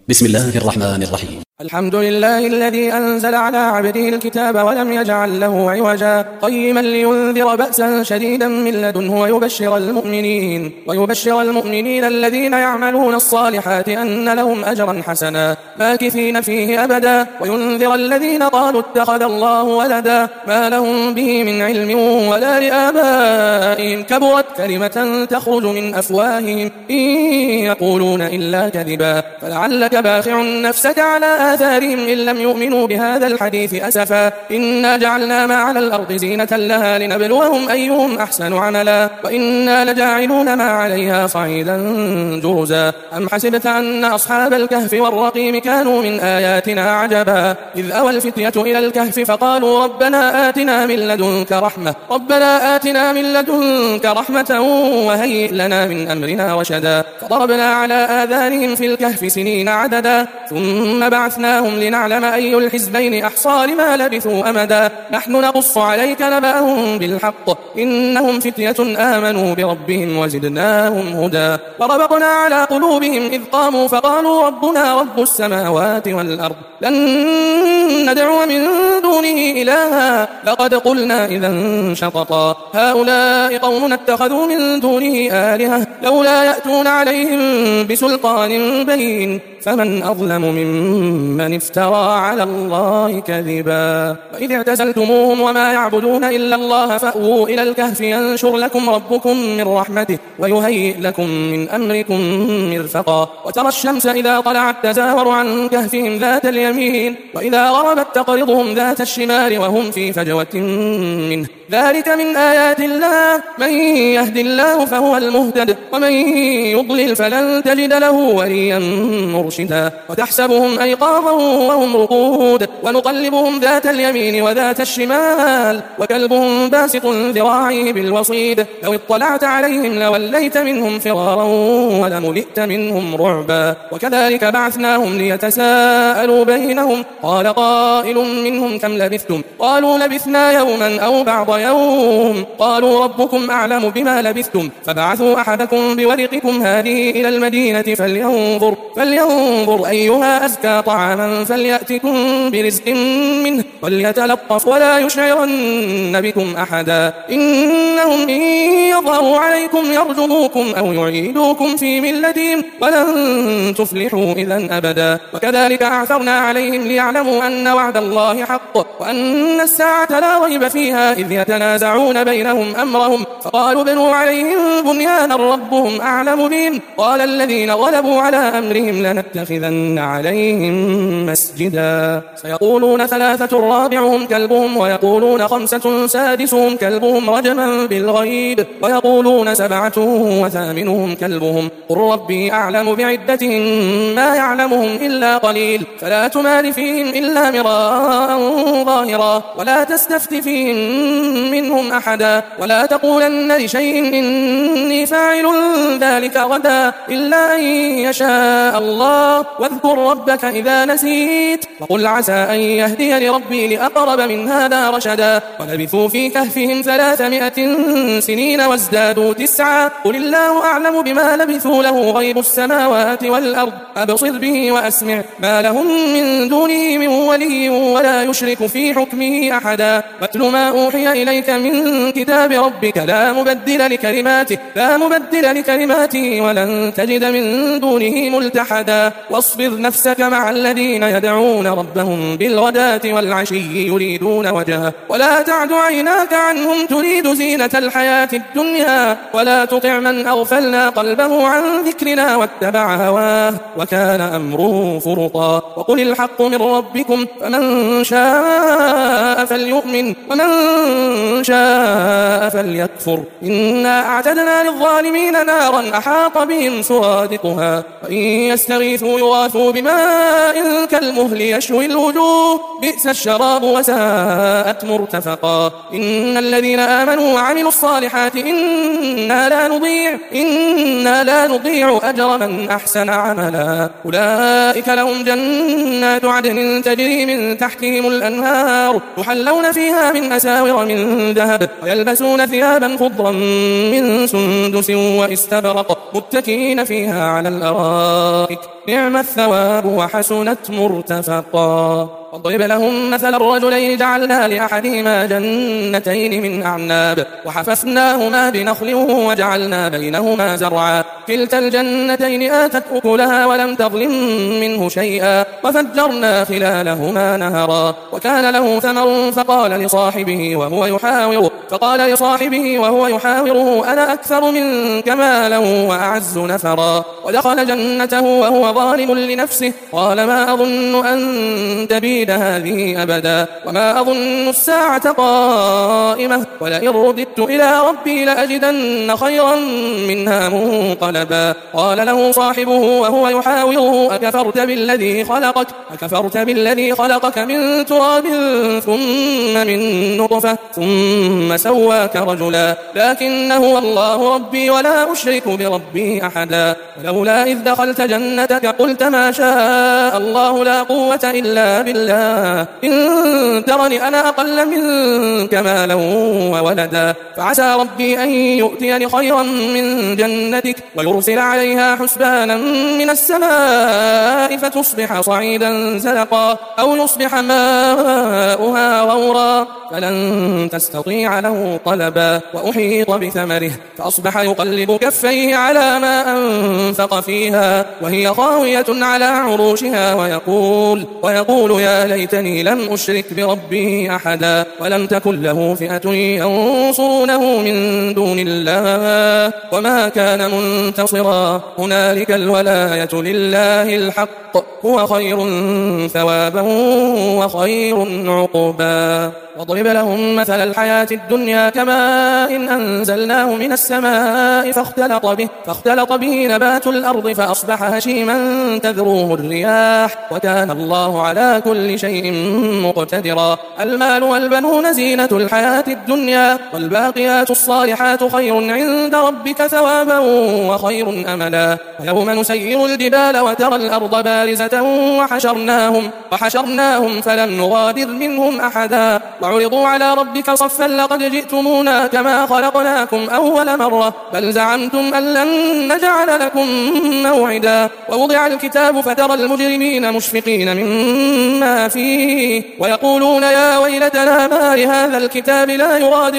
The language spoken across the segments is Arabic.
بسم الله الرحمن الرحيم. الحمد لله الذي أنزل على عبده الكتاب ولم يجعل له عوجا قيما لينذر بأسا شديدا من لدنه ويبشر المؤمنين الذين يعملون الصالحات أن لهم أجرا حسنا ماكثين فيه أبدا وينذر الذين قالوا اتخذ الله ولدا ما لهم به من علم ولا لآبائهم كبرت كلمة تخرج من أفواههم إن يقولون إلا كذبا فلعلك باخع نفسك على آثارهم إن لم يؤمنوا بهذا الحديث أسفا إنا جعلنا ما على الأرض زينة لها لنبلوهم أيهم أحسن عملا وإنا لجاعلون ما عليها صعيدا جرزا أم حسبت أن أصحاب الكهف والرقيم كانوا من آياتنا عجبا إذ أوى الفتية إلى الكهف فقالوا ربنا آتنا من لدنك رحمة وهيئ لنا من أمرنا رشدا فضربنا على آذانهم في الكهف سنين عددا ثم بعثناهم لنعلم أي الحزبين أحصى لما لبثوا أمدا نحن نقص عليك نبأهم بالحق إنهم فتية آمنوا بربهم وزدناهم هدى وربطنا على قلوبهم إذ قاموا فقالوا ربنا رب السماوات والأرض لن ندعو من دونه إلها لقد قلنا إذا شططا هؤلاء قوم اتخذوا من دونه آلهة لولا يأتون عليهم بسلطان بين فمن أظلم ممن افترى على الله كذبا وإذ اعتزلتموهم وما يعبدون إلا الله فأووا إلى الكهف ينشر لكم ربكم من رحمته ويهيئ لكم من أمركم مرفقا وترى الشمس إذا طلعت تزاور عن كهفهم ذات اليمين وإذا غربت تقرضهم ذات الشمال وهم في فجوة منه ذلك من آيات الله من يهد الله فهو المهتد ومن يضلل فلن تجد له وليا مرشدا وتحسبهم أيقاظا وهم رقود ونقلبهم ذات اليمين وذات الشمال وكلبهم باسط ذراعيه بالوصيد لو اطلعت عليهم لوليت منهم فرارا ولملئت منهم رعبا وكذلك بعثناهم ليتساءلوا بينهم قال قائل منهم كم لبثتم قالوا لبثنا يوما أو بعض يوم قالوا ربكم أعلم بما لبثتم فبعثوا أحدكم بورقكم هذه إلى المدينة فلينظر أيها أزكى طعاما فليأتكم برزق منه وليتلطف ولا يشعرن بكم أحدا إنهم إن يظهروا عليكم يرجموكم أو يعيدوكم في ملتهم ولن تفلحوا إذا أبدا وكذلك أعثرنا عليهم ليعلموا أن وعد الله حق وأن الساعة لا ريب فيها إذ يتنازعون بينهم أمرهم فقالوا بنوا عليهم بنيانا ربهم أعلم بهم قال الذين غلبوا على أمرهم لنتخذن عليهم مسجدا سيقولون 3 رابعهم كلبهم ويقولون 5 سادسهم كلبهم رجما بالغيب ويقولون 7 وثامنهم كلبهم قل ربي أعلم بعدتهم ما يعلمهم إلا قليل فلا تمار فيهم إلا مراء ظاهرا ولا تستفت فيهم منهم أحدا ولا تقولن لشيء إني فاعل ذلك غدا إلا أن يشاء الله واذكر ربك إذا نسيت وقل عسى أن يهدي لربي لأقرب من هذا رشدا ولبثوا في كهفهم 300 سنين وازدادوا 9 قل الله أعلم بما لبثوا له غيب السماوات والأرض أبصر به وأسمع ما لهم من دونه من ولي ولا يشرك في حكمه أحدا واتل ما أوحي إليك من كتاب ربك لا مبدل لكلماته ولن تجد من دونه ملتحدا واصبر نفسك مع الذين يدعون ربهم بالغداة والعشي يريدون وجهه ولا تعد عيناك عنهم تريد زينة الحياة الدنيا ولا تطع من أغفلنا قلبه عن ذكرنا واتبع هواه وكان أمره فرطا وقل الحق من ربكم فمن شاء فليؤمن ومن شاء فليكفر إنا أعتدنا للظالمين نارا أحاط بهم سرادقها وإن يستغيثوا يغاثوا بماء كالمهل يشوي الوجوه بئس الشراب وساءت مرتفقا إن الذين آمنوا وعملوا الصالحات إنا لا نضيع أجر من أحسن عملا أولئك لهم جنات عدن تجري من تحتهم الأنهار يحلون فيها من أساور من ذهب ويلبسون ثيابا خضرا من سندس واستبرق متكئين فيها على الأرائك نعم الثواب وحسنت مرتفقا. واضرب لهم مثل الرجلين جعلنا لأحدهما جنتين من أعناب وحففناهما بنخل وجعلنا بينهما زرعا كلتا الجنتين آتت أكلها ولم تظلم منه شيئا وفجرنا خلالهما نهرا وكان له ثمر فقال لصاحبه وهو يحاوره أنا أكثر منك مالا وأعز نفرا ودخل جنته وهو ظالم لنفسه قال ما أظن أن تبيد هذه أبدا وما أظن الساعة قائمة ولئن رددت إلى ربي لأجدن خيرا منها منقلبا قال له صاحبه وهو يحاوره أكفرت بالذي خلقك من تراب ثم من نطفة ثم سواك رجلا لكن هو الله ربي ولا أشرك بربي أحدا ولولا إذ دخلت جنتك قلت ما شاء الله لا قوة إلا بالله إن ترني أنا أقل منك مالا وولدا فعسى ربي أن يؤتيني خيرا من جنتك ويرسل عليها حسبانا من السماء فتصبح صعيدا زلقا أو يصبح ماؤها غورا فلن تستطيع له طلبا وأحيط بثمره فأصبح يقلب كفيه على ما أنفق فيها وهي خاوية على عروشها ويقول يا ليتني لم أشرك بربي أحدا ولم تكن له فئة ينصرونه من دون الله وما كان منتصرا هنالك الولاية لله الحق هو خير ثوابا وخير عقبا. واضرب لهم مثل الحياة الدنيا كماء إن أنزلناه من السماء فاختلط به نبات الأرض فأصبح هشيما تذروه الرياح وكان الله على كل شيء مقتدرا. المال والبنون زينة الحياة الدنيا والباقيات الصالحات خير عند ربك ثوابا وخير أملا. ويوم نسير الجبال وترى الأرض بارزة وحشرناهم فلم نغادر منهم أحدا وعرضوا على ربك صفا لقد جئتمونا كما خلقناكم أول مرة بل زعمتم أن لن نجعل لكم موعدا. ووضع الكتاب فترى المجرمين مشفقين مما فيه ويقولون يا ويلتنا ما لهذا الكتاب لا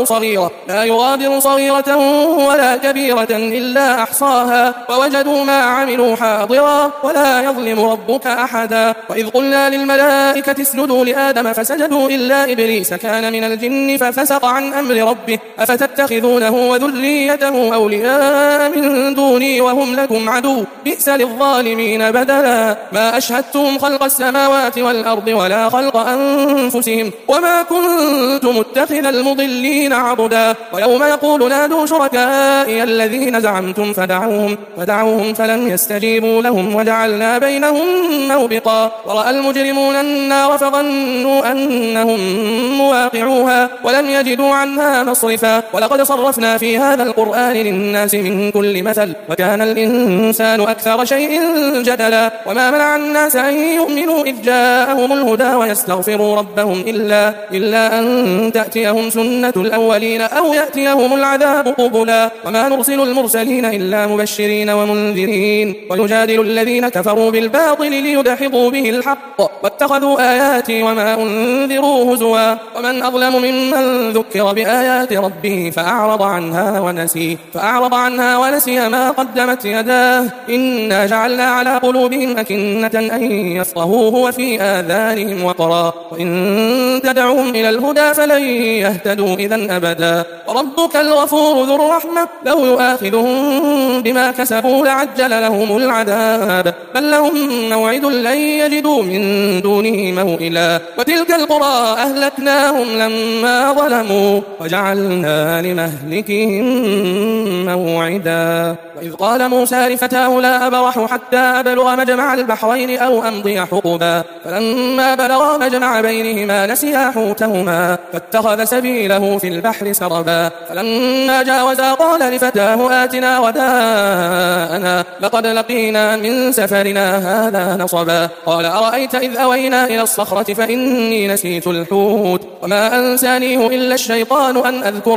يغادر صغيرة ولا كبيرة إلا أحصاها ووجدوا ما عملوا حاضرا ولا يظلم ربك أحدا. وإذ قلنا للملائكة اسجدوا لآدم فسجدوا إلا إبليس كان من الجن ففسق عن أمر ربه أفتتخذونه وذريته أولياء من دوني وهم لكم عدو بئس للظالمين بدلا. ما أشهدتهم خلق السماوات والأرض ولا خلق أنفسهم وما كنت متخذ المضلين عضدا. ويوم يقول نادوا شركائي الذين زعمتم فدعوهم فلم يستجيبوا لهم وجعلنا بينهم موبقا. ورأى المجرمون النار فظنوا أنهم مواقعوها ولم يجدوا عنها مصرفا. ولقد صرفنا في هذا القرآن للناس من كل مثل وكان الإنسان أكثر شيء جدلا. وما منع الناس أن يؤمنوا إذ جاءهم الهدى ويستغفروا ربهم إلا أن تأتيهم سنة الأولين أو يأتيهم العذاب قبلا. وما نرسل المرسلين إلا مبشرين ومنذرين ويجادل الذين كفروا بالباطل ليدحضوا به الحق واتخذوا آياتي وما أنذروا هزوا. ومن أظلم ممن ذكر بآيات ربه فأعرض عنها ونسي ما قدمت يداه إنا جعلنا على قلوبهم أكنة أن يفقهوه وفي آذانهم وقرا وإن تدعوهم إلى الهدى فلن يهتدوا إذا أبدا. وربك الغفور ذو الرحمة لو يؤاخذهم بما كسبوا لعجل لهم العذاب بل لهم موعد لن يجدوا من دونه موئلا. وتلك القرى أهلكناهم لما ظلموا وجعلنا لمهلكهم موعدا. وإذ قال موسى لفتاه لا أبرح حتى أبلغ مجمع البحرين أو أمضي حقبا فلما بلغا مجمع بينهما نسيا حوتهما فاتخذ سبيله في البحر سربا. فلما جاوزا قال لفتاه آتنا غداءنا لقد لقينا من سفرنا هذا نصبا. قال أرأيت إذ أوينا إلى الصخرة فإني نسيت الحوت وما أنسانيه إلا الشيطان أن أذكره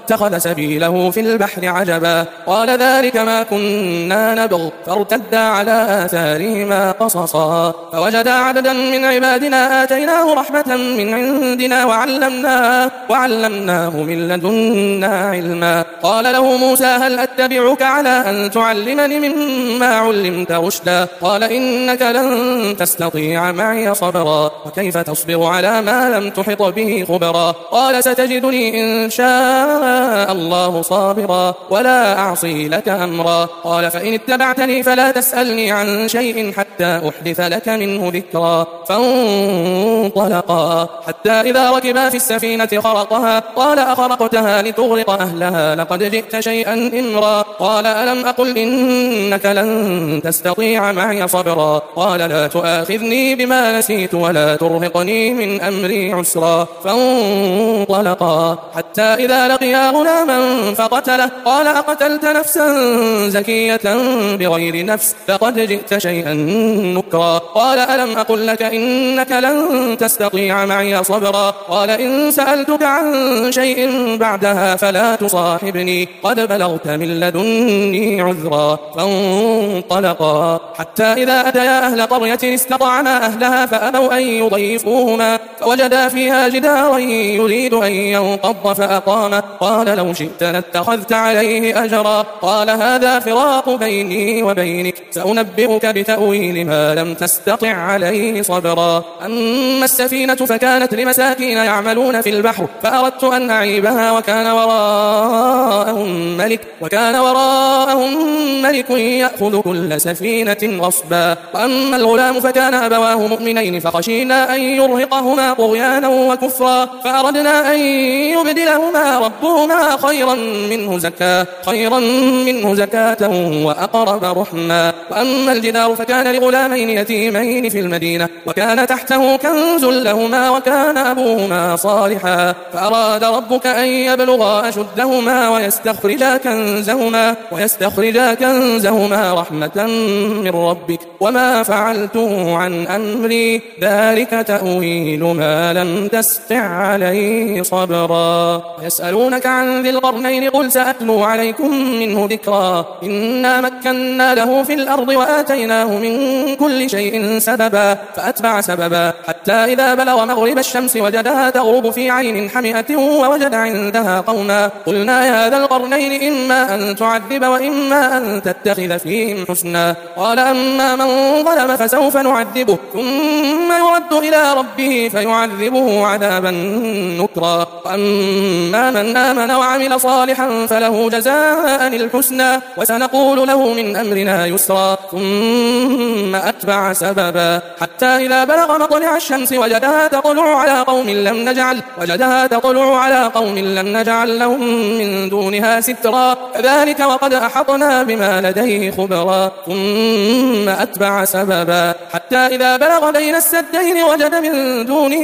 واتخذ سبيله في البحر عجبا قال ذلك ما كنا نبغ فارتدا على آثارهما قصصا فوجدا عبدا من عبادنا آتيناه رحمة من عندنا وعلمناه من لدنا علما قال له موسى هل أتبعك على أن تعلمني مما علمت رشدا قال إنك لن تستطيع معي صبرا وكيف تصبر على ما لم تحط به خبرا قال ستجدني إن شاء الله صابرا ولا أعصي لك أمرا قال فإن اتبعتني فلا تسألني عن شيء حتى أحدث لك منه ذكرا فانطلقا حتى إذا ركبا في السفينة خرقها قال أخرقتها لتغرق أهلها لقد جئت شيئا إمرا قال ألم أقل إنك لن تستطيع معي صبرا قال لا تؤاخذني بما نسيت ولا ترهقني من أمري عسرا فانطلقا حتى إذا لقيا غلاما فقتله قال أقتلت نفسا زكية بغير نفس لقد جئت شيئا نكرا قال ألم أقل لك إنك لن تستطيع معي صبرا قال إن سألتك عن شيء بعدها فلا تصاحبني قد بلغت من لدني عذرا فانطلقا حتى إذا أتيا أهل قرية استطعما أهلها فأبوا أن يضيفوهما فوجدا فيها جدارا يريد أن ينقض فأقامه قال لو شئت لاتخذت عليه أجرا قال هذا فراق بيني وبينك سأنبئك بتأويل ما لم تستطع عليه صبرا أما السفينة فكانت لمساكين يعملون في البحر فأردت أن أعيبها وكان وراءهم ملك يأخذ كل سفينة غصبا وأما الغلام فكان أبواه مؤمنين فخشينا أن يرهقهما طغيانا وكفرا فأردنا أن يبدلهما ربهما خيرا منه زكاة وأقرب رحما وأما الجدار فكان لغلامين يتيمين في المدينة وكان تحته كنز لهما وكان أبوهما صالحا فأراد ربك أن يبلغا أشدهما ويستخرجا كنزهما رحمة من ربك وما فعلته عن أمري ذلك تأويل ما لم تستطع عليه صبرا يسألونك عن ذي القرنين قل سأتلو عليكم منه ذكرا إنا مكنا له في الأرض وآتيناه من كل شيء سببا فأتبع سببا حتى إذا بلغ مغرب الشمس وجدها تغرب في عين حمئة ووجد عندها قوما قلنا يا ذا القرنين إما أن تعذب وإما أن تتخذ فيهم حسنا قال أما من ظلم فسوف نعذبه ثم يرد إلى ربه فيعذبه عذابا نكرا وأما من آمن وعمل صالحا فله جزاء الحسنى وسنقول له من أمرنا يسرا ثم أتبع سببا حتى إذا بلغ مطلع الشمس وجدها تطلع على قوم لم نجعل لهم من دونها سترا كذلك وقد أحطنا بما لديه خبرا ثم أتبع سببا حتى إذا بلغ بين السدين وجد من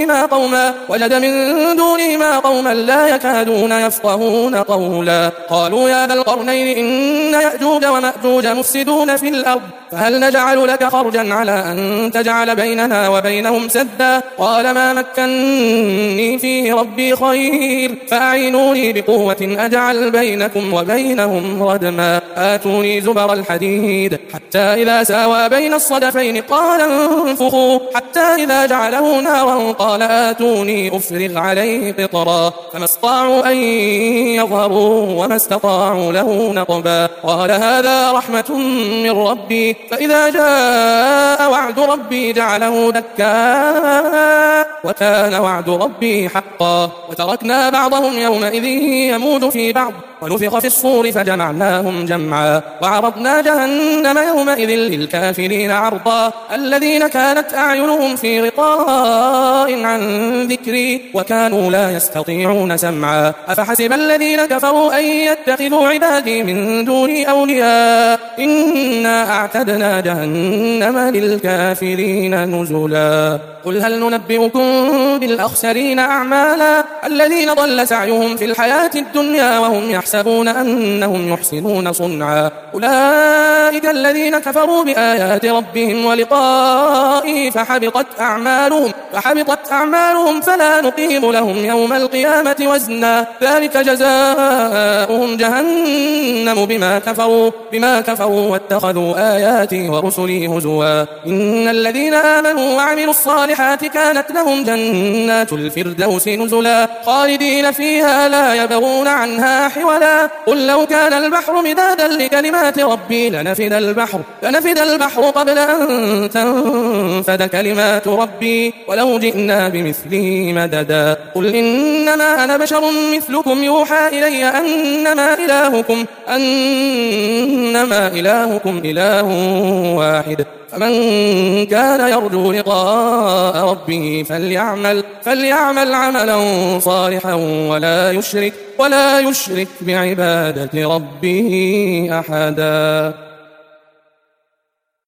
دونهما قوما لا يكادون يفقهون قولا قالوا يا ذا القرنين إن يأجوج ومأجوج مفسدون في الأرض فهل نجعل لك خرجا على أن تجعل بيننا وبينهم سدا قال ما مكنني فيه ربي خير فأعينوني بقوة أجعل بينكم وبينهم ردما آتوني زبر الحديد حتى إذا ساوى بين الصدفين قال انفخوا حتى إذا جعله نارا قال آتوني أفرغ عليه قطرا فما استطاعوا أن يظهروا وما استطاعوا له نقبا قال هذا رحمة من ربي فإذا جاء وعد ربي جعله دكا وكان وعد ربي حقا وتركنا بعضهم يومئذ يموج في بعض ونفخ في الصور فجمعناهم جمعا وعرضنا جهنم يومئذ للكافرين عرضا الذين كانت أعينهم في غطاء عن ذكري وكانوا لا يستطيعون سمعا أفحسب الذين كفروا أن يتخذوا عبادي من دوني أولياء إنا أعتدنا جهنم للكافرين نزلا قل هل ننبئكم بالأخسرين أعمالا الذين ضل سعيهم في الحياة الدنيا وهم يحسبون أنهم يحسنون صنعا أولئك الذين كفروا بآيات ربهم ولقائه فحبطت أعمالهم فلا نقيم لهم يوم القيامة وزنا ذلك جزاؤهم جهنم بما كفروا واتخذوا آياتي ورسلي هزوا إن الذين آمنوا وعملوا الصالحات كانت لهم جنات الفردوس نزلا خالدين فيها لا يبغون عنها حولا قل لو كان البحر مدادا لكلمات ربي لنفد البحر قبل أن تنفد كلمات ربي ولو جئنا بمثله مددا قل إنما أنا بشر مثلكم يوحى إلي أنما إلهكم إله واحد فمن كان يرجو لقاء ربه فليعمل عملا صالحا ولا يشرك بعبادة ربه أحدا.